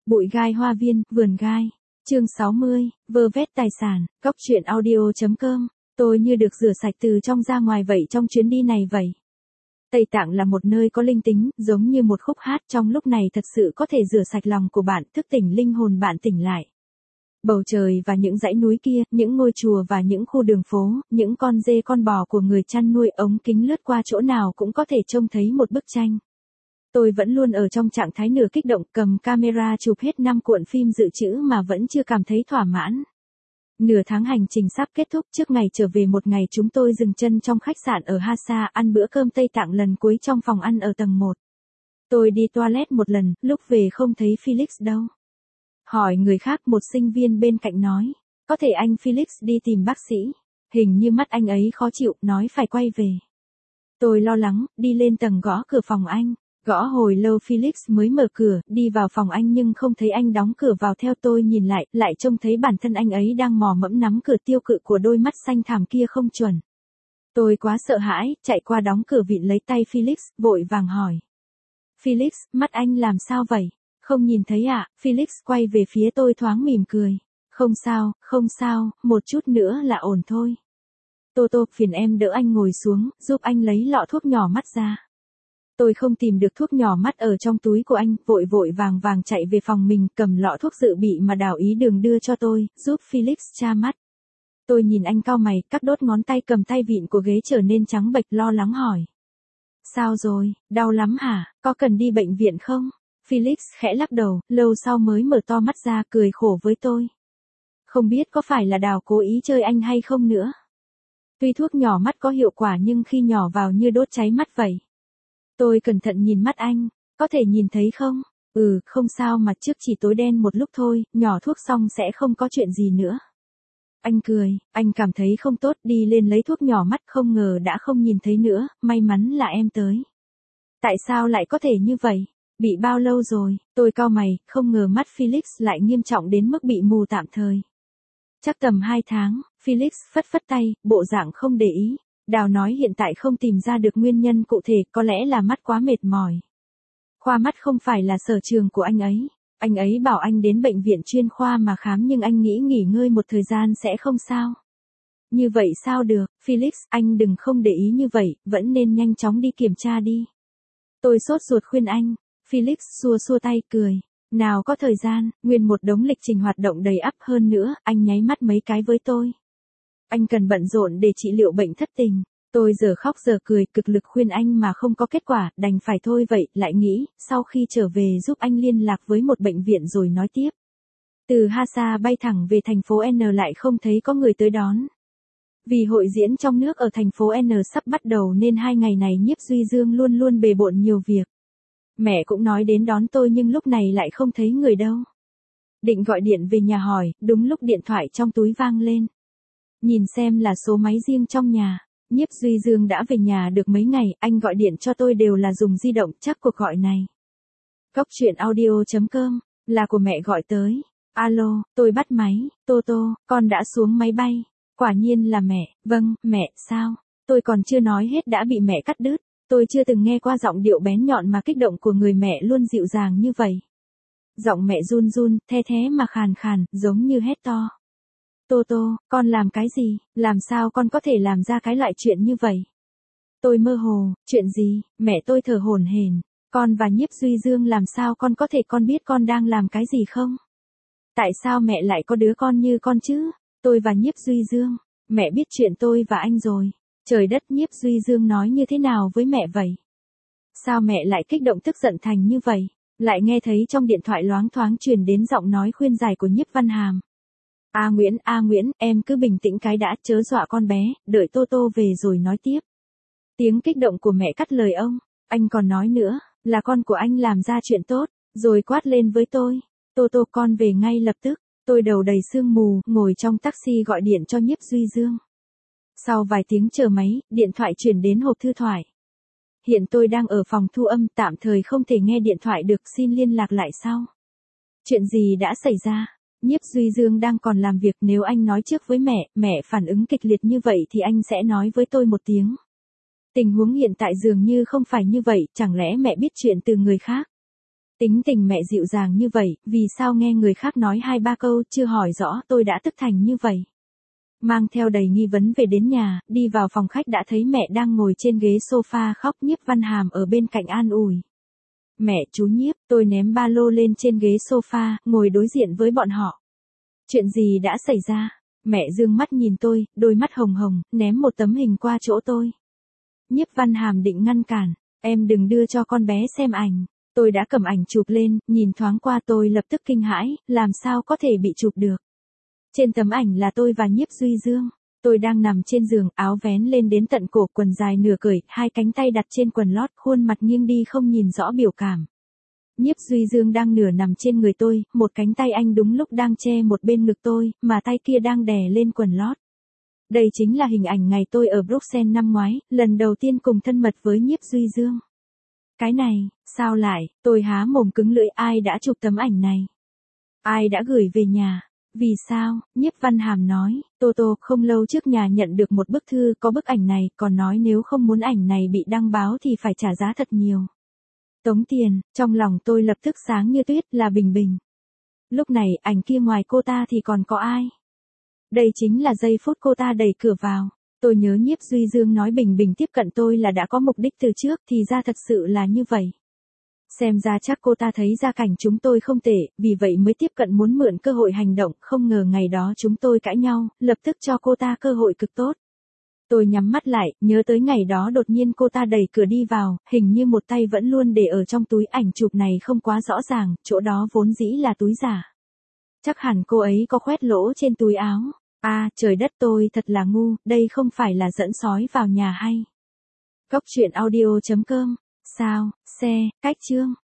Bụi gai hoa viên, vườn gai. Chương 60, vơ vét tài sản, Cóc truyện audio.com. Tôi như được rửa sạch từ trong ra ngoài vậy trong chuyến đi này vậy. Tây Tạng là một nơi có linh tính, giống như một khúc hát trong lúc này thật sự có thể rửa sạch lòng của bạn, thức tỉnh linh hồn bạn tỉnh lại. Bầu trời và những dãy núi kia, những ngôi chùa và những khu đường phố, những con dê con bò của người chăn nuôi, ống kính lướt qua chỗ nào cũng có thể trông thấy một bức tranh. Tôi vẫn luôn ở trong trạng thái nửa kích động, cầm camera chụp hết 5 cuộn phim dự trữ mà vẫn chưa cảm thấy thỏa mãn. Nửa tháng hành trình sắp kết thúc, trước ngày trở về một ngày chúng tôi dừng chân trong khách sạn ở Hasa ăn bữa cơm Tây Tạng lần cuối trong phòng ăn ở tầng 1. Tôi đi toilet một lần, lúc về không thấy Felix đâu. Hỏi người khác, một sinh viên bên cạnh nói, có thể anh Felix đi tìm bác sĩ. Hình như mắt anh ấy khó chịu, nói phải quay về. Tôi lo lắng, đi lên tầng gõ cửa phòng anh. Gõ hồi lâu Felix mới mở cửa, đi vào phòng anh nhưng không thấy anh đóng cửa vào. Theo tôi nhìn lại trông thấy bản thân anh ấy đang mò mẫm nắm cửa, tiêu cự của đôi mắt xanh thẳm kia không chuẩn. Tôi quá sợ hãi, chạy qua đóng cửa vịn lấy tay Felix, vội vàng hỏi. Felix, mắt anh làm sao vậy? Không nhìn thấy ạ? Felix quay về phía tôi thoáng mỉm cười. Không sao, một chút nữa là ổn thôi. Tô, phiền em đỡ anh ngồi xuống, giúp anh lấy lọ thuốc nhỏ mắt ra. Tôi không tìm được thuốc nhỏ mắt ở trong túi của anh, vội vàng chạy về phòng mình, cầm lọ thuốc dự bị mà Đào Ý Đường đưa cho tôi, giúp Felix tra mắt. Tôi nhìn anh cau mày, các đốt ngón tay cầm tay vịn của ghế trở nên trắng bệch, lo lắng hỏi. Sao rồi, đau lắm hả, có cần đi bệnh viện không? Felix khẽ lắc đầu, lâu sau mới mở to mắt ra, cười khổ với tôi. Không biết có phải là Đào cố ý chơi anh hay không nữa. Tuy thuốc nhỏ mắt có hiệu quả nhưng khi nhỏ vào như đốt cháy mắt vậy. Tôi cẩn thận nhìn mắt anh, có thể nhìn thấy không? Không sao, mặt trước chỉ tối đen một lúc thôi, nhỏ thuốc xong sẽ không có chuyện gì nữa. Anh cười, anh cảm thấy không tốt, đi lên lấy thuốc nhỏ mắt, không ngờ đã không nhìn thấy nữa, may mắn là em tới. Tại sao lại có thể như vậy? Bị bao lâu rồi? Tôi cau mày, không ngờ mắt Felix lại nghiêm trọng đến mức bị mù tạm thời. Chắc tầm 2 tháng, Felix phất tay, bộ dạng không để ý. Đào nói hiện tại không tìm ra được nguyên nhân cụ thể, có lẽ là mắt quá mệt mỏi. Khoa mắt không phải là sở trường của anh ấy. Anh ấy bảo anh đến bệnh viện chuyên khoa mà khám nhưng anh nghĩ nghỉ ngơi một thời gian sẽ không sao. Như vậy sao được, Felix, anh đừng không để ý như vậy, vẫn nên nhanh chóng đi kiểm tra đi. Tôi sốt ruột khuyên anh. Felix xua tay cười. Nào có thời gian, nguyên một đống lịch trình hoạt động đầy ắp, hơn nữa, anh nháy mắt mấy cái với tôi. Anh cần bận rộn để trị liệu bệnh thất tình. Tôi giờ khóc giờ cười, cực lực khuyên anh mà không có kết quả, đành phải thôi vậy, lại nghĩ, sau khi trở về giúp anh liên lạc với một bệnh viện rồi nói tiếp. Từ Hasa bay thẳng về thành phố N lại không thấy có người tới đón. Vì hội diễn trong nước ở thành phố N sắp bắt đầu nên 2 ngày này Nhiếp Duy Dương luôn bề bộn nhiều việc. Mẹ cũng nói đến đón tôi nhưng lúc này lại không thấy người đâu. Định gọi điện về nhà hỏi, đúng lúc điện thoại trong túi vang lên. Nhìn xem là số máy riêng trong nhà. Nhiếp Duy Dương đã về nhà được mấy ngày, anh gọi điện cho tôi đều là dùng di động, chắc cuộc gọi này. Cóc truyện audio.com, là của mẹ gọi tới. Alo, tôi bắt máy, Tô, con đã xuống máy bay. Quả nhiên là mẹ, vâng, mẹ, sao? Tôi còn chưa nói hết đã bị mẹ cắt đứt. Tôi chưa từng nghe qua giọng điệu bén nhọn mà kích động của người mẹ luôn dịu dàng như vậy. Giọng mẹ run, the mà khàn, giống như hét to. Tô, con làm cái gì? Làm sao con có thể làm ra cái loại chuyện như vậy? Tôi mơ hồ, chuyện gì? Mẹ tôi thở hổn hển. Con và Nhiếp Duy Dương làm sao con có thể, con biết con đang làm cái gì không? Tại sao mẹ lại có đứa con như con chứ? Tôi và Nhiếp Duy Dương. Mẹ biết chuyện tôi và anh rồi. Trời đất, Nhiếp Duy Dương nói như thế nào với mẹ vậy? Sao mẹ lại kích động tức giận thành như vậy? Lại nghe thấy trong điện thoại loáng thoáng truyền đến giọng nói khuyên giải của Nhiếp Văn Hàm. Nguyễn, em cứ bình tĩnh cái đã, chớ dọa con bé, đợi Tô về rồi nói tiếp. Tiếng kích động của mẹ cắt lời ông. Anh còn nói nữa, là con của anh làm ra chuyện tốt, rồi quát lên với tôi. Tô, con về ngay lập tức. Tôi đầu đầy sương mù, ngồi trong taxi gọi điện cho Nhiếp Duy Dương. Sau vài tiếng chờ máy, điện thoại chuyển đến hộp thư thoại. Hiện tôi đang ở phòng thu âm, tạm thời không thể nghe điện thoại được, xin liên lạc lại sau. Chuyện gì đã xảy ra? Nhiếp Duy Dương đang còn làm việc, nếu anh nói trước với mẹ phản ứng kịch liệt như vậy thì anh sẽ nói với tôi một tiếng. Tình huống hiện tại dường như không phải như vậy, chẳng lẽ mẹ biết chuyện từ người khác? Tính tình mẹ dịu dàng như vậy, vì sao nghe người khác nói 2-3 câu chưa hỏi rõ tôi đã tức thành như vậy. Mang theo đầy nghi vấn về đến nhà, đi vào phòng khách đã thấy mẹ đang ngồi trên ghế sofa khóc. Nhiếp Văn Hàm ở bên cạnh an ủi. Mẹ, chú Nhiếp, tôi ném ba lô lên trên ghế sofa, ngồi đối diện với bọn họ. Chuyện gì đã xảy ra? Mẹ dương mắt nhìn tôi, đôi mắt hồng hồng, ném một tấm hình qua chỗ tôi. Nhiếp Văn Hàm định ngăn cản, em đừng đưa cho con bé xem ảnh. Tôi đã cầm ảnh chụp lên, nhìn thoáng qua tôi lập tức kinh hãi, làm sao có thể bị chụp được. Trên tấm ảnh là tôi và Nhiếp Duy Dương. Tôi đang nằm trên giường, áo vén lên đến tận cổ, quần dài nửa cởi, hai cánh tay đặt trên quần lót, khuôn mặt nghiêng đi không nhìn rõ biểu cảm. Nhiếp Duy Dương đang nửa nằm trên người tôi, một cánh tay anh đúng lúc đang che một bên ngực tôi, mà tay kia đang đè lên quần lót. Đây chính là hình ảnh ngày tôi ở Bruxelles năm ngoái, lần đầu tiên cùng thân mật với Nhiếp Duy Dương. Cái này, sao lại, tôi há mồm cứng lưỡi, ai đã chụp tấm ảnh này? Ai đã gửi về nhà? Vì sao? Nhiếp Văn Hàm nói, Tô không lâu trước nhà nhận được một bức thư có bức ảnh này, còn nói nếu không muốn ảnh này bị đăng báo thì phải trả giá thật nhiều. Tống tiền, trong lòng tôi lập tức sáng như tuyết, là Bình Bình. Lúc này, ảnh kia ngoài cô ta thì còn có ai? Đây chính là giây phút cô ta đẩy cửa vào. Tôi nhớ Nhiếp Duy Dương nói Bình Bình tiếp cận tôi là đã có mục đích từ trước, thì ra thật sự là như vậy. Xem ra chắc cô ta thấy gia cảnh chúng tôi không tệ, vì vậy mới tiếp cận muốn mượn cơ hội hành động, không ngờ ngày đó chúng tôi cãi nhau, lập tức cho cô ta cơ hội cực tốt. Tôi nhắm mắt lại, nhớ tới ngày đó đột nhiên cô ta đẩy cửa đi vào, hình như một tay vẫn luôn để ở trong túi, ảnh chụp này không quá rõ ràng, chỗ đó vốn dĩ là túi giả. Chắc hẳn cô ấy có khoét lỗ trên túi áo. À, trời đất, tôi thật là ngu, đây không phải là dẫn sói vào nhà hay. Cốc truyện audio.com. Sao, xe, cách chương.